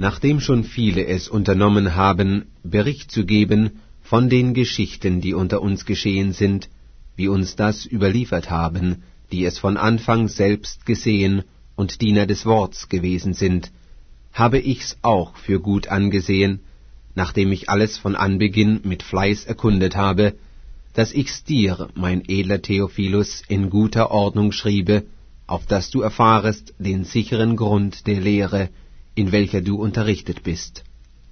Nachdem schon viele es unternommen haben, Bericht zu geben von den Geschichten, die unter uns geschehen sind, wie uns das überliefert haben, die es von Anfang selbst gesehen und Diener des Worts gewesen sind, habe ich's auch für gut angesehen, nachdem ich alles von Anbeginn mit Fleiß erkundet habe, dass ich's dir, mein edler Theophilus, in guter Ordnung schriebe, auf dass du erfahrest den sicheren Grund der Lehre, in welcher du unterrichtet bist.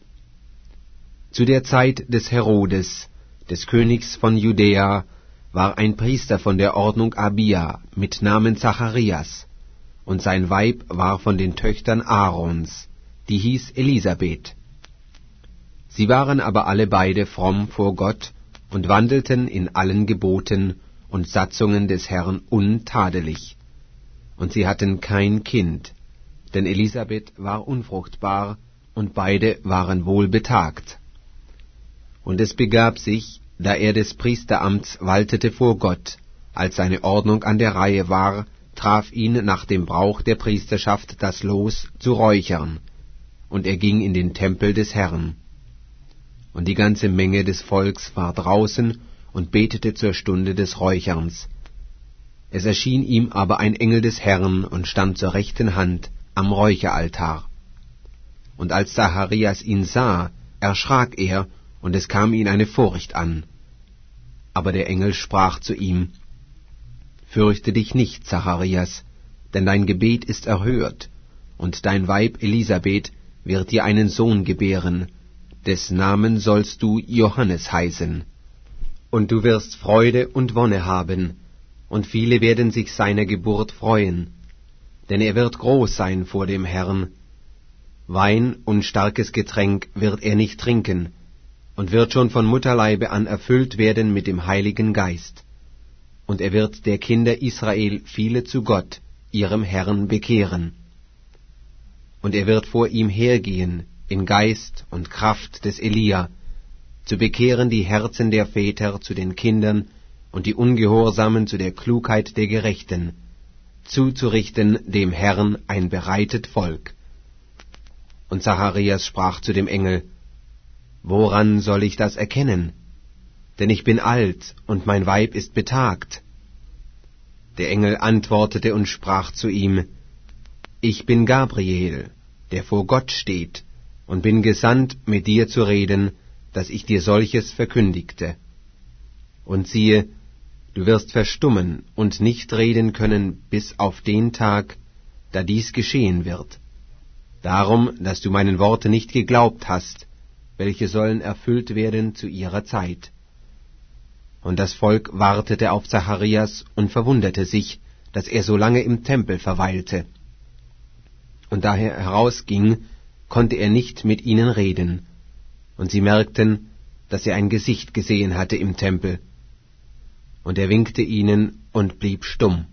Zu der Zeit des Herodes, des Königs von Judäa, war ein Priester von der Ordnung Abia mit Namen Zacharias, und sein Weib war von den Töchtern Aarons, die hieß Elisabeth. Sie waren aber alle beide fromm vor Gott und wandelten in allen Geboten und Satzungen des Herrn untadelig. Und sie hatten kein Kind, denn Elisabeth war unfruchtbar, und beide waren wohlbetagt. Und es begab sich, da er des Priesteramts waltete vor Gott, als seine Ordnung an der Reihe war, traf ihn nach dem Brauch der Priesterschaft das Los zu räuchern, und er ging in den Tempel des Herrn. Und die ganze Menge des Volks war draußen und betete zur Stunde des Räucherns. Es erschien ihm aber ein Engel des Herrn und stand zur rechten Hand am Räucheraltar. Und als Zacharias ihn sah, erschrak er, und es kam ihn eine Furcht an. Aber der Engel sprach zu ihm: Fürchte dich nicht, Zacharias, denn dein Gebet ist erhört, und dein Weib Elisabeth wird dir einen Sohn gebären, des Namen sollst du Johannes heißen. Und du wirst Freude und Wonne haben, und viele werden sich seiner Geburt freuen, denn er wird groß sein vor dem Herrn. Wein und starkes Getränk wird er nicht trinken, und wird schon von Mutterleibe an erfüllt werden mit dem Heiligen Geist. Und er wird der Kinder Israel viele zu Gott, ihrem Herrn, bekehren. Und er wird vor ihm hergehen, in Geist und Kraft des Elia, zu bekehren die Herzen der Väter zu den Kindern und die Ungehorsamen zu der Klugheit der Gerechten, zuzurichten dem Herrn ein bereitet Volk. Und Zacharias sprach zu dem Engel: Woran soll ich das erkennen? Denn ich bin alt, und mein Weib ist betagt. Der Engel antwortete und sprach zu ihm: Ich bin Gabriel, der vor Gott steht, und bin gesandt, mit dir zu reden, dass ich dir solches verkündigte. Und siehe, du wirst verstummen und nicht reden können bis auf den Tag, da dies geschehen wird. Darum, dass du meinen Worten nicht geglaubt hast, welche sollen erfüllt werden zu ihrer Zeit. Und das Volk wartete auf Zacharias und verwunderte sich, dass er so lange im Tempel verweilte. Und da er herausging, konnte er nicht mit ihnen reden, und sie merkten, dass er ein Gesicht gesehen hatte im Tempel. Und er winkte ihnen und blieb stumm.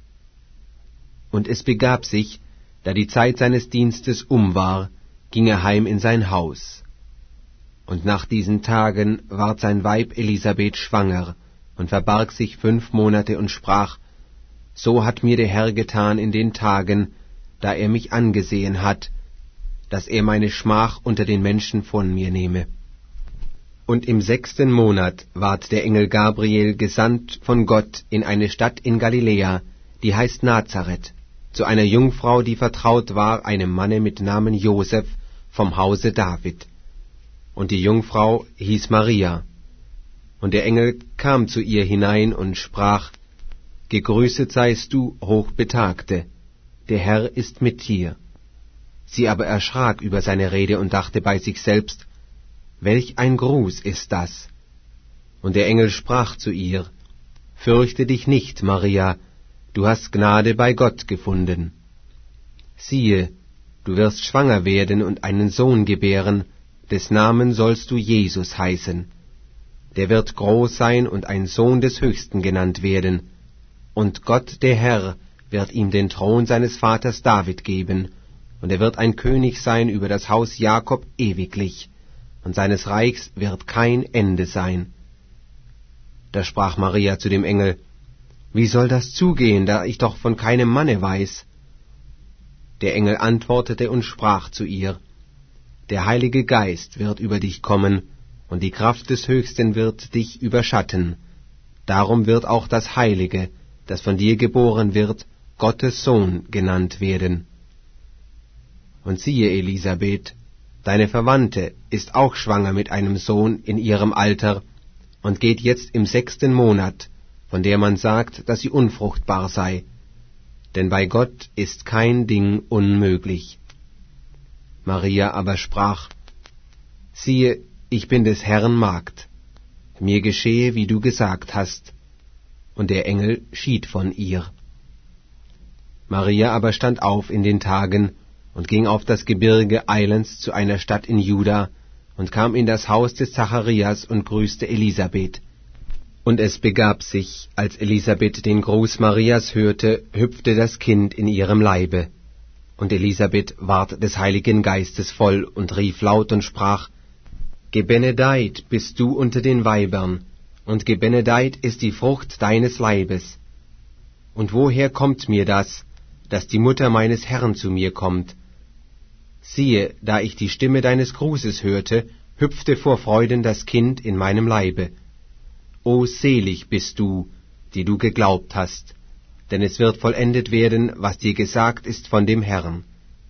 Und es begab sich, da die Zeit seines Dienstes war, ging er heim in sein Haus. Und nach diesen Tagen ward sein Weib Elisabeth schwanger und verbarg sich 5 Monate und sprach: So hat mir der Herr getan in den Tagen, da er mich angesehen hat, dass er meine Schmach unter den Menschen von mir nehme. Und im 6. Monat ward der Engel Gabriel gesandt von Gott in eine Stadt in Galiläa, die heißt Nazareth, zu einer Jungfrau, die vertraut war einem Manne mit Namen Joseph vom Hause David. Und die Jungfrau hieß Maria. Und der Engel kam zu ihr hinein und sprach: Gegrüßet seist du, Hochbetagte, der Herr ist mit dir. Sie aber erschrak über seine Rede und dachte bei sich selbst: Welch ein Gruß ist das? Und der Engel sprach zu ihr: Fürchte dich nicht, Maria, du hast Gnade bei Gott gefunden. Siehe, du wirst schwanger werden und einen Sohn gebären, des Namen sollst du Jesus heißen. Der wird groß sein und ein Sohn des Höchsten genannt werden. Und Gott, der Herr, wird ihm den Thron seines Vaters David geben, und er wird ein König sein über das Haus Jakob ewiglich, und seines Reichs wird kein Ende sein. Da sprach Maria zu dem Engel: Wie soll das zugehen, da ich doch von keinem Manne weiß? Der Engel antwortete und sprach zu ihr: Der Heilige Geist wird über dich kommen, und die Kraft des Höchsten wird dich überschatten. Darum wird auch das Heilige, das von dir geboren wird, Gottes Sohn genannt werden. Und siehe, Elisabeth, deine Verwandte ist auch schwanger mit einem Sohn in ihrem Alter und geht jetzt im 6. Monat, von der man sagt, dass sie unfruchtbar sei. Denn bei Gott ist kein Ding unmöglich. Maria aber sprach: Siehe, ich bin des Herrn Magd. Mir geschehe, wie du gesagt hast. Und der Engel schied von ihr. Maria aber stand auf in den Tagen und ging auf das Gebirge eilends zu einer Stadt in Juda und kam in das Haus des Zacharias und grüßte Elisabeth. Und es begab sich, als Elisabeth den Gruß Marias hörte, hüpfte das Kind in ihrem Leibe. Und Elisabeth ward des Heiligen Geistes voll und rief laut und sprach: Gebenedeit bist du unter den Weibern, und gebenedeit ist die Frucht deines Leibes. Und woher kommt mir das, dass die Mutter meines Herrn zu mir kommt? Siehe, da ich die Stimme deines Grußes hörte, hüpfte vor Freuden das Kind in meinem Leibe. O selig bist du, die du geglaubt hast, denn es wird vollendet werden, was dir gesagt ist von dem Herrn.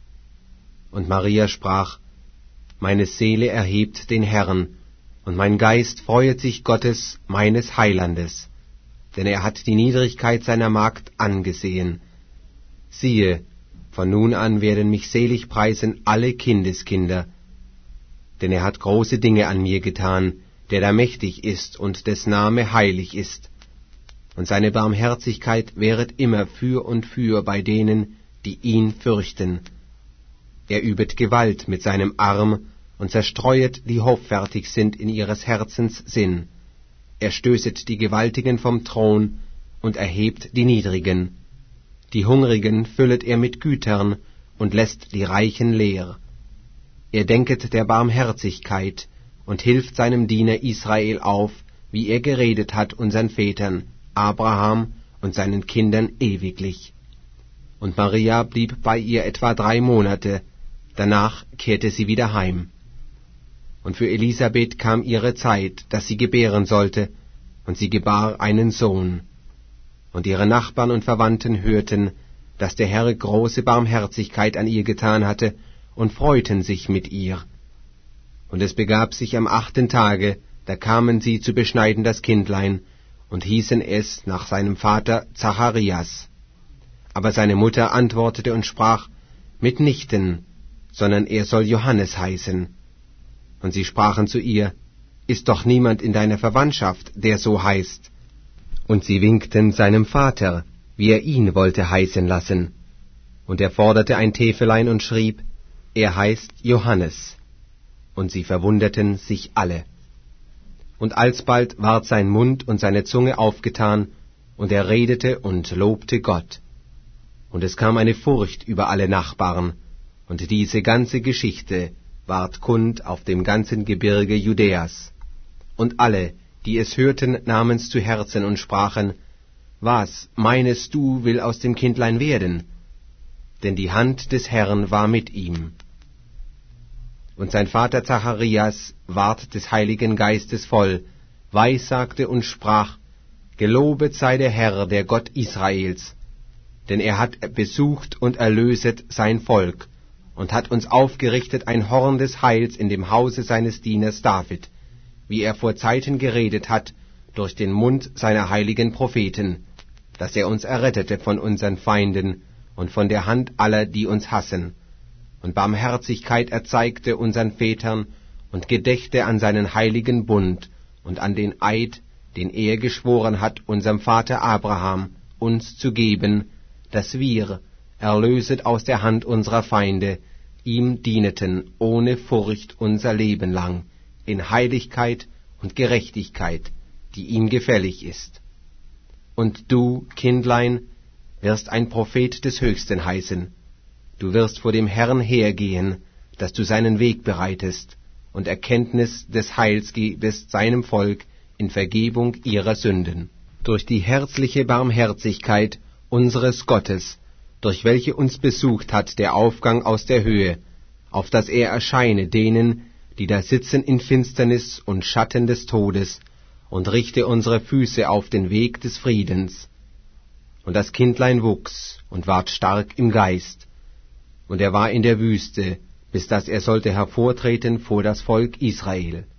Und Maria sprach: Meine Seele erhebt den Herrn, und mein Geist freuet sich Gottes, meines Heilandes, denn er hat die Niedrigkeit seiner Magd angesehen. Siehe, von nun an werden mich selig preisen alle Kindeskinder, denn er hat große Dinge an mir getan, der da mächtig ist und des Name heilig ist. Und seine Barmherzigkeit währet immer für und für bei denen, die ihn fürchten. Er übet Gewalt mit seinem Arm und zerstreuet, die hoffärtig sind in ihres Herzens Sinn. Er stößet die Gewaltigen vom Thron und erhebt die Niedrigen. Die Hungrigen füllet er mit Gütern und lässt die Reichen leer. Er denket der Barmherzigkeit und hilft seinem Diener Israel auf, wie er geredet hat unseren Vätern, Abraham und seinen Kindern ewiglich. Und Maria blieb bei ihr etwa 3 Monate, danach kehrte sie wieder heim. Und für Elisabeth kam ihre Zeit, dass sie gebären sollte, und sie gebar einen Sohn. Und ihre Nachbarn und Verwandten hörten, dass der Herr große Barmherzigkeit an ihr getan hatte, und freuten sich mit ihr. Und es begab sich am 8. Tage, da kamen sie zu beschneiden das Kindlein, und hießen es nach seinem Vater Zacharias. Aber seine Mutter antwortete und sprach: Mitnichten, sondern er soll Johannes heißen. Und sie sprachen zu ihr: Ist doch niemand in deiner Verwandtschaft, der so heißt? Und sie winkten seinem Vater, wie er ihn wollte heißen lassen. Und er forderte ein Täfelein und schrieb: Er heißt Johannes. Und sie verwunderten sich alle. Und alsbald ward sein Mund und seine Zunge aufgetan, und er redete und lobte Gott. Und es kam eine Furcht über alle Nachbarn, und diese ganze Geschichte ward kund auf dem ganzen Gebirge Judäas. Und alle, die es hörten, nahmen's zu Herzen und sprachen: Was, meinest du, will aus dem Kindlein werden? Denn die Hand des Herrn war mit ihm. Und sein Vater Zacharias ward des Heiligen Geistes voll, weissagte und sprach: Gelobet sei der Herr, der Gott Israels, denn er hat besucht und erlöset sein Volk, und hat uns aufgerichtet ein Horn des Heils in dem Hause seines Dieners David, wie er vor Zeiten geredet hat durch den Mund seiner heiligen Propheten, dass er uns errettete von unseren Feinden und von der Hand aller, die uns hassen, und Barmherzigkeit erzeigte unseren Vätern und gedächte an seinen heiligen Bund und an den Eid, den er geschworen hat, unserem Vater Abraham, uns zu geben, dass wir, erlöset aus der Hand unserer Feinde, ihm dieneten ohne Furcht unser Leben lang, in Heiligkeit und Gerechtigkeit, die ihm gefällig ist. Und du, Kindlein, wirst ein Prophet des Höchsten heißen. Du wirst vor dem Herrn hergehen, dass du seinen Weg bereitest und Erkenntnis des Heils gebest seinem Volk in Vergebung ihrer Sünden. Durch die herzliche Barmherzigkeit unseres Gottes, durch welche uns besucht hat der Aufgang aus der Höhe, auf dass er erscheine denen, die da sitzen in Finsternis und Schatten des Todes, und richte unsere Füße auf den Weg des Friedens. Und das Kindlein wuchs und ward stark im Geist, und er war in der Wüste, bis dass er sollte hervortreten vor das Volk Israel.